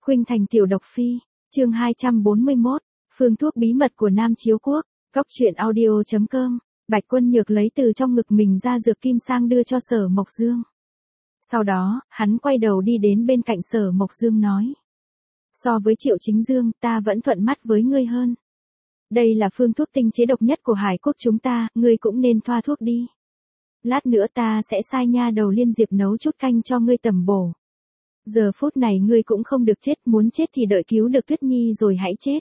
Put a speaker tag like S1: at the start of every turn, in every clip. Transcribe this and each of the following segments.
S1: Khuynh Thành tiểu độc phi, chương 241, phương thuốc bí mật của Nam Chiếu Quốc, góc truyện audio.com, Bạch Quân Nhược lấy từ trong ngực mình ra dược kim sang đưa cho Sở Mộc Dương. Sau đó, hắn quay đầu đi đến bên cạnh Sở Mộc Dương nói. So với Triệu Chính Dương, ta vẫn thuận mắt với ngươi hơn. Đây là phương thuốc tinh chế độc nhất của Hải Quốc chúng ta, ngươi cũng nên thoa thuốc đi. Lát nữa ta sẽ sai nha đầu Liên Diệp nấu chút canh cho ngươi tẩm bổ. Giờ phút này ngươi cũng không được chết, muốn chết thì đợi cứu được Tuyết Nhi rồi hãy chết.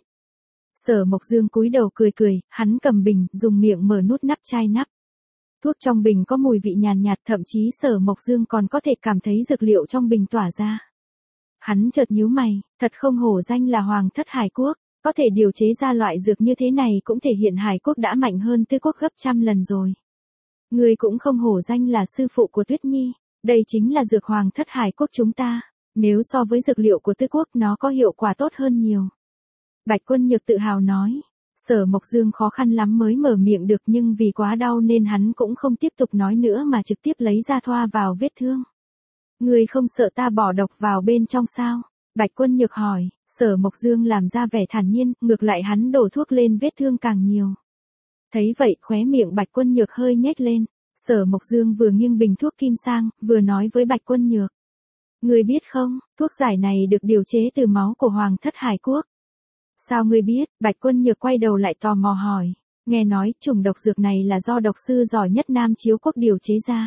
S1: Sở Mộc Dương cúi đầu cười cười, hắn cầm bình, dùng miệng mở nút nắp chai nắp. Thuốc trong bình có mùi vị nhàn nhạt, thậm chí Sở Mộc Dương còn có thể cảm thấy dược liệu trong bình tỏa ra. Hắn chợt nhíu mày, thật không hổ danh là Hoàng thất Hải Quốc, có thể điều chế ra loại dược như thế này cũng thể hiện Hải Quốc đã mạnh hơn Tư Quốc gấp trăm lần rồi. Ngươi cũng không hổ danh là sư phụ của Tuyết Nhi, đây chính là dược Hoàng thất Hải Quốc chúng ta, nếu so với dược liệu của Tư Quốc nó có hiệu quả tốt hơn nhiều. Bạch Quân Nhược tự hào nói. Sở Mộc Dương khó khăn lắm mới mở miệng được, nhưng vì quá đau nên hắn cũng không tiếp tục nói nữa mà trực tiếp lấy ra thoa vào vết thương. Ngươi không sợ ta bỏ độc vào bên trong sao? Bạch Quân Nhược hỏi. Sở Mộc Dương làm ra vẻ thản nhiên, ngược lại hắn đổ thuốc lên vết thương càng nhiều. Thấy vậy khóe miệng Bạch Quân Nhược hơi nhếch lên. Sở Mộc Dương vừa nghiêng bình thuốc kim sang, vừa nói với Bạch Quân Nhược. Ngươi biết không, thuốc giải này được điều chế từ máu của Hoàng thất Hải Quốc. Sao ngươi biết? Bạch Quân Nhược quay đầu lại tò mò hỏi. Nghe nói chủng độc dược này là do độc sư giỏi nhất Nam Chiếu Quốc điều chế ra.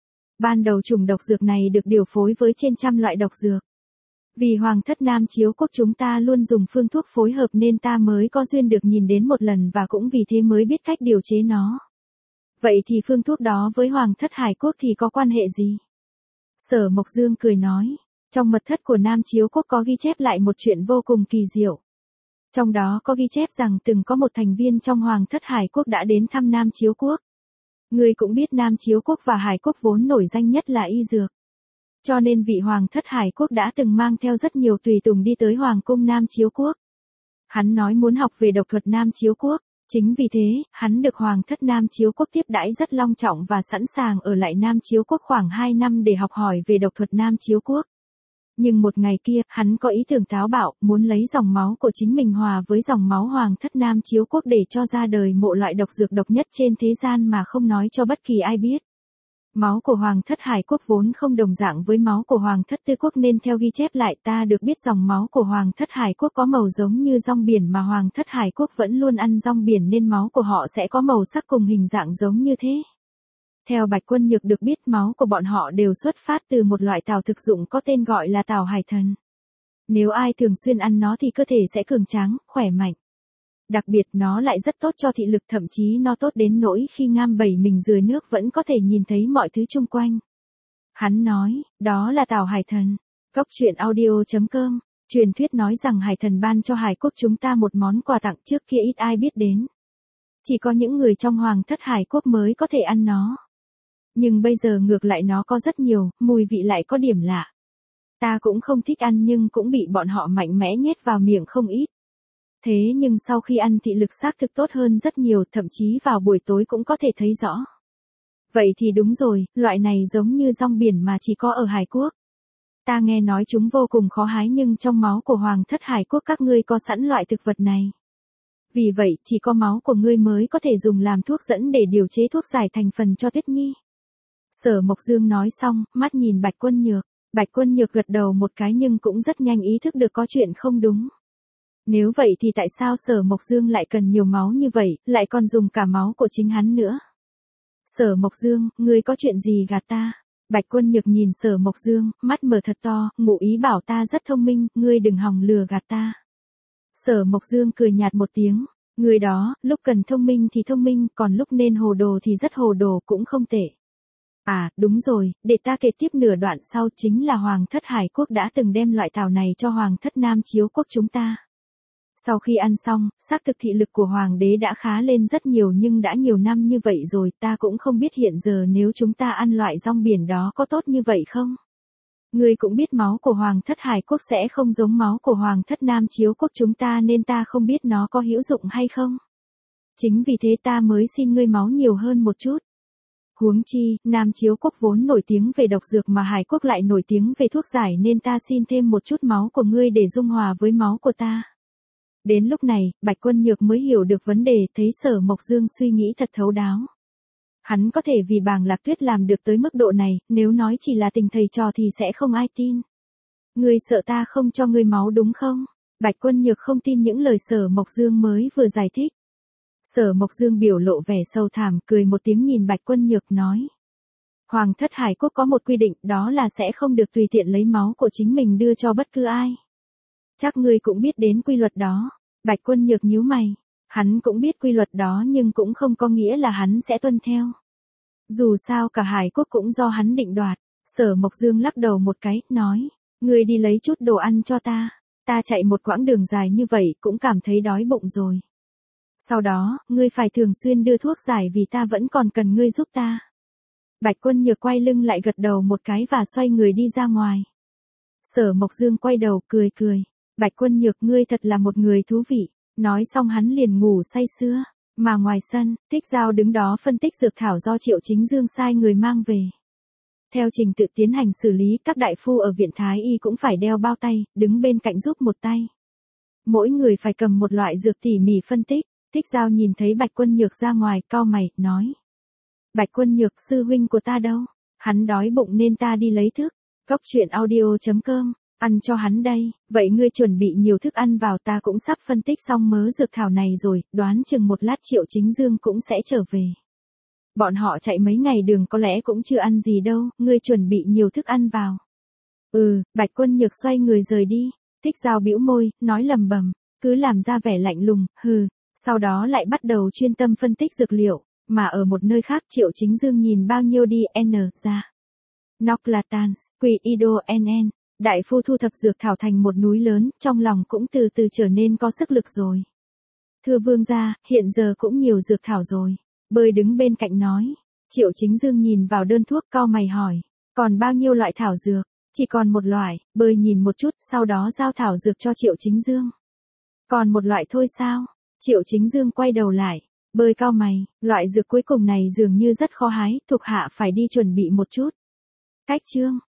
S1: Ban đầu chủng độc dược này được điều phối với trên trăm loại độc dược. Vì Hoàng thất Nam Chiếu Quốc chúng ta luôn dùng phương thuốc phối hợp nên ta mới có duyên được nhìn đến một lần, và cũng vì thế mới biết cách điều chế nó. Vậy thì phương thuốc đó với Hoàng thất Hải Quốc thì có quan hệ gì? Sở Mộc Dương cười nói. Trong mật thất của Nam Chiếu Quốc có ghi chép lại một chuyện vô cùng kỳ diệu. Trong đó có ghi chép rằng từng có một thành viên trong Hoàng thất Hải Quốc đã đến thăm Nam Chiếu Quốc. Ngươi cũng biết Nam Chiếu Quốc và Hải Quốc vốn nổi danh nhất là y dược. Cho nên vị Hoàng thất Hải Quốc đã từng mang theo rất nhiều tùy tùng đi tới Hoàng cung Nam Chiếu Quốc. Hắn nói muốn học về độc thuật Nam Chiếu Quốc, chính vì thế, hắn được Hoàng thất Nam Chiếu Quốc tiếp đãi rất long trọng và sẵn sàng ở lại Nam Chiếu Quốc khoảng 2 năm để học hỏi về độc thuật Nam Chiếu Quốc. Nhưng một ngày kia, hắn có ý tưởng táo bạo, muốn lấy dòng máu của chính mình hòa với dòng máu Hoàng thất Nam Chiếu Quốc để cho ra đời một loại độc dược độc nhất trên thế gian mà không nói cho bất kỳ ai biết. Máu của Hoàng thất Hải Quốc vốn không đồng dạng với máu của Hoàng thất Tư Quốc, nên theo ghi chép lại ta được biết dòng máu của Hoàng thất Hải Quốc có màu giống như rong biển, mà Hoàng thất Hải Quốc vẫn luôn ăn rong biển nên máu của họ sẽ có màu sắc cùng hình dạng giống như thế. Theo Bạch Quân Nhược được biết, máu của bọn họ đều xuất phát từ một loại tảo thực dụng có tên gọi là tảo hải thần. Nếu ai thường xuyên ăn nó thì cơ thể sẽ cường tráng, khỏe mạnh. Đặc biệt nó lại rất tốt cho thị lực, thậm chí nó tốt đến nỗi khi ngam bảy mình dưới nước vẫn có thể nhìn thấy mọi thứ chung quanh. Hắn nói, đó là tảo hải thần. Góc truyện audio.com, truyền thuyết nói rằng hải thần ban cho Hải Quốc chúng ta một món quà tặng, trước kia ít ai biết đến. Chỉ có những người trong Hoàng thất Hải Quốc mới có thể ăn nó. Nhưng bây giờ ngược lại nó có rất nhiều, mùi vị lại có điểm lạ. Ta cũng không thích ăn nhưng cũng bị bọn họ mạnh mẽ nhét vào miệng không ít. Thế nhưng sau khi ăn thị lực xác thực tốt hơn rất nhiều, thậm chí vào buổi tối cũng có thể thấy rõ. Vậy thì đúng rồi, loại này giống như rong biển mà chỉ có ở Hải Quốc. Ta nghe nói chúng vô cùng khó hái, nhưng trong máu của Hoàng thất Hải Quốc các ngươi có sẵn loại thực vật này. Vì vậy, chỉ có máu của ngươi mới có thể dùng làm thuốc dẫn để điều chế thuốc giải thành phần cho Tuyết Nhi. Sở Mộc Dương nói xong, mắt nhìn Bạch Quân Nhược. Bạch Quân Nhược gật đầu một cái nhưng cũng rất nhanh ý thức được có chuyện không đúng. Nếu vậy thì tại sao Sở Mộc Dương lại cần nhiều máu như vậy, lại còn dùng cả máu của chính hắn nữa? Sở Mộc Dương, ngươi có chuyện gì gạt ta? Bạch Quân Nhược nhìn Sở Mộc Dương, mắt mở thật to, ngụ ý bảo ta rất thông minh, ngươi đừng hòng lừa gạt ta. Sở Mộc Dương cười nhạt một tiếng, người đó, lúc cần thông minh thì thông minh, còn lúc nên hồ đồ thì rất hồ đồ, cũng không tệ. À, đúng rồi, để ta kể tiếp nửa đoạn sau, chính là Hoàng thất Hải Quốc đã từng đem loại tảo này cho Hoàng thất Nam Chiếu Quốc chúng ta. Sau khi ăn xong, xác thực thị lực của Hoàng đế đã khá lên rất nhiều, nhưng đã nhiều năm như vậy rồi, ta cũng không biết hiện giờ nếu chúng ta ăn loại rong biển đó có tốt như vậy không? Ngươi cũng biết máu của Hoàng thất Hải Quốc sẽ không giống máu của Hoàng thất Nam Chiếu Quốc chúng ta, nên ta không biết nó có hữu dụng hay không. Chính vì thế ta mới xin ngươi máu nhiều hơn một chút. Huống chi, Nam Chiếu Quốc vốn nổi tiếng về độc dược mà Hải Quốc lại nổi tiếng về thuốc giải nên ta xin thêm một chút máu của ngươi để dung hòa với máu của ta. Đến lúc này, Bạch Quân Nhược mới hiểu được vấn đề, thấy Sở Mộc Dương suy nghĩ thật thấu đáo. Hắn có thể vì Bàng Lạc Tuyết làm được tới mức độ này, nếu nói chỉ là tình thầy trò thì sẽ không ai tin. Ngươi sợ ta không cho ngươi máu đúng không? Bạch Quân Nhược không tin những lời Sở Mộc Dương mới vừa giải thích. Sở Mộc Dương biểu lộ vẻ sâu thẳm, cười một tiếng nhìn Bạch Quân Nhược nói. Hoàng thất Hải Quốc có một quy định, đó là sẽ không được tùy tiện lấy máu của chính mình đưa cho bất cứ ai. Chắc ngươi cũng biết đến quy luật đó. Bạch Quân Nhược nhíu mày. Hắn cũng biết quy luật đó nhưng cũng không có nghĩa là hắn sẽ tuân theo. Dù sao cả Hải Quốc cũng do hắn định đoạt. Sở Mộc Dương lắc đầu một cái, nói. Ngươi đi lấy chút đồ ăn cho ta. Ta chạy một quãng đường dài như vậy cũng cảm thấy đói bụng rồi. Sau đó, ngươi phải thường xuyên đưa thuốc giải vì ta vẫn còn cần ngươi giúp ta. Bạch Quân Nhược quay lưng lại gật đầu một cái và xoay người đi ra ngoài. Sở Mộc Dương quay đầu cười cười. Bạch Quân Nhược ngươi thật là một người thú vị. Nói xong hắn liền ngủ say sưa. Mà ngoài sân, Thích Giao đứng đó phân tích dược thảo do Triệu Chính Dương sai người mang về. Theo trình tự tiến hành xử lý, các đại phu ở viện Thái Y cũng phải đeo bao tay, đứng bên cạnh giúp một tay. Mỗi người phải cầm một loại dược tỉ mỉ phân tích. Thích Giao nhìn thấy Bạch Quân Nhược ra ngoài, cau mày, nói. Bạch Quân Nhược, sư huynh của ta đâu? Hắn đói bụng nên ta đi lấy thức. Cốc truyện audio.com, ăn cho hắn đây. Vậy ngươi chuẩn bị nhiều thức ăn vào, ta cũng sắp phân tích xong mớ dược thảo này rồi, đoán chừng một lát Triệu Chính Dương cũng sẽ trở về. Bọn họ chạy mấy ngày đường có lẽ cũng chưa ăn gì đâu, ngươi chuẩn bị nhiều thức ăn vào. Bạch Quân Nhược xoay người rời đi. Thích Giao bĩu môi, nói lầm bầm, cứ làm ra vẻ lạnh lùng, sau đó lại bắt đầu chuyên tâm phân tích dược liệu, mà ở một nơi khác Triệu Chính Dương nhìn bao nhiêu đi ra. Noclatans, Quido NN, đại phu thu thập dược thảo thành một núi lớn, trong lòng cũng từ từ trở nên có sức lực rồi. Thưa vương gia, hiện giờ cũng nhiều dược thảo rồi. Bơi đứng bên cạnh nói. Triệu Chính Dương nhìn vào đơn thuốc, cau mày hỏi. Còn bao nhiêu loại thảo dược? Chỉ còn một loại. Bơi nhìn một chút, sau đó giao thảo dược cho Triệu Chính Dương. Còn một loại thôi sao? Triệu Chính Dương quay đầu lại. Bơi cau mày, loại dược cuối cùng này dường như rất khó hái, thuộc hạ phải đi chuẩn bị một chút. Cách chương.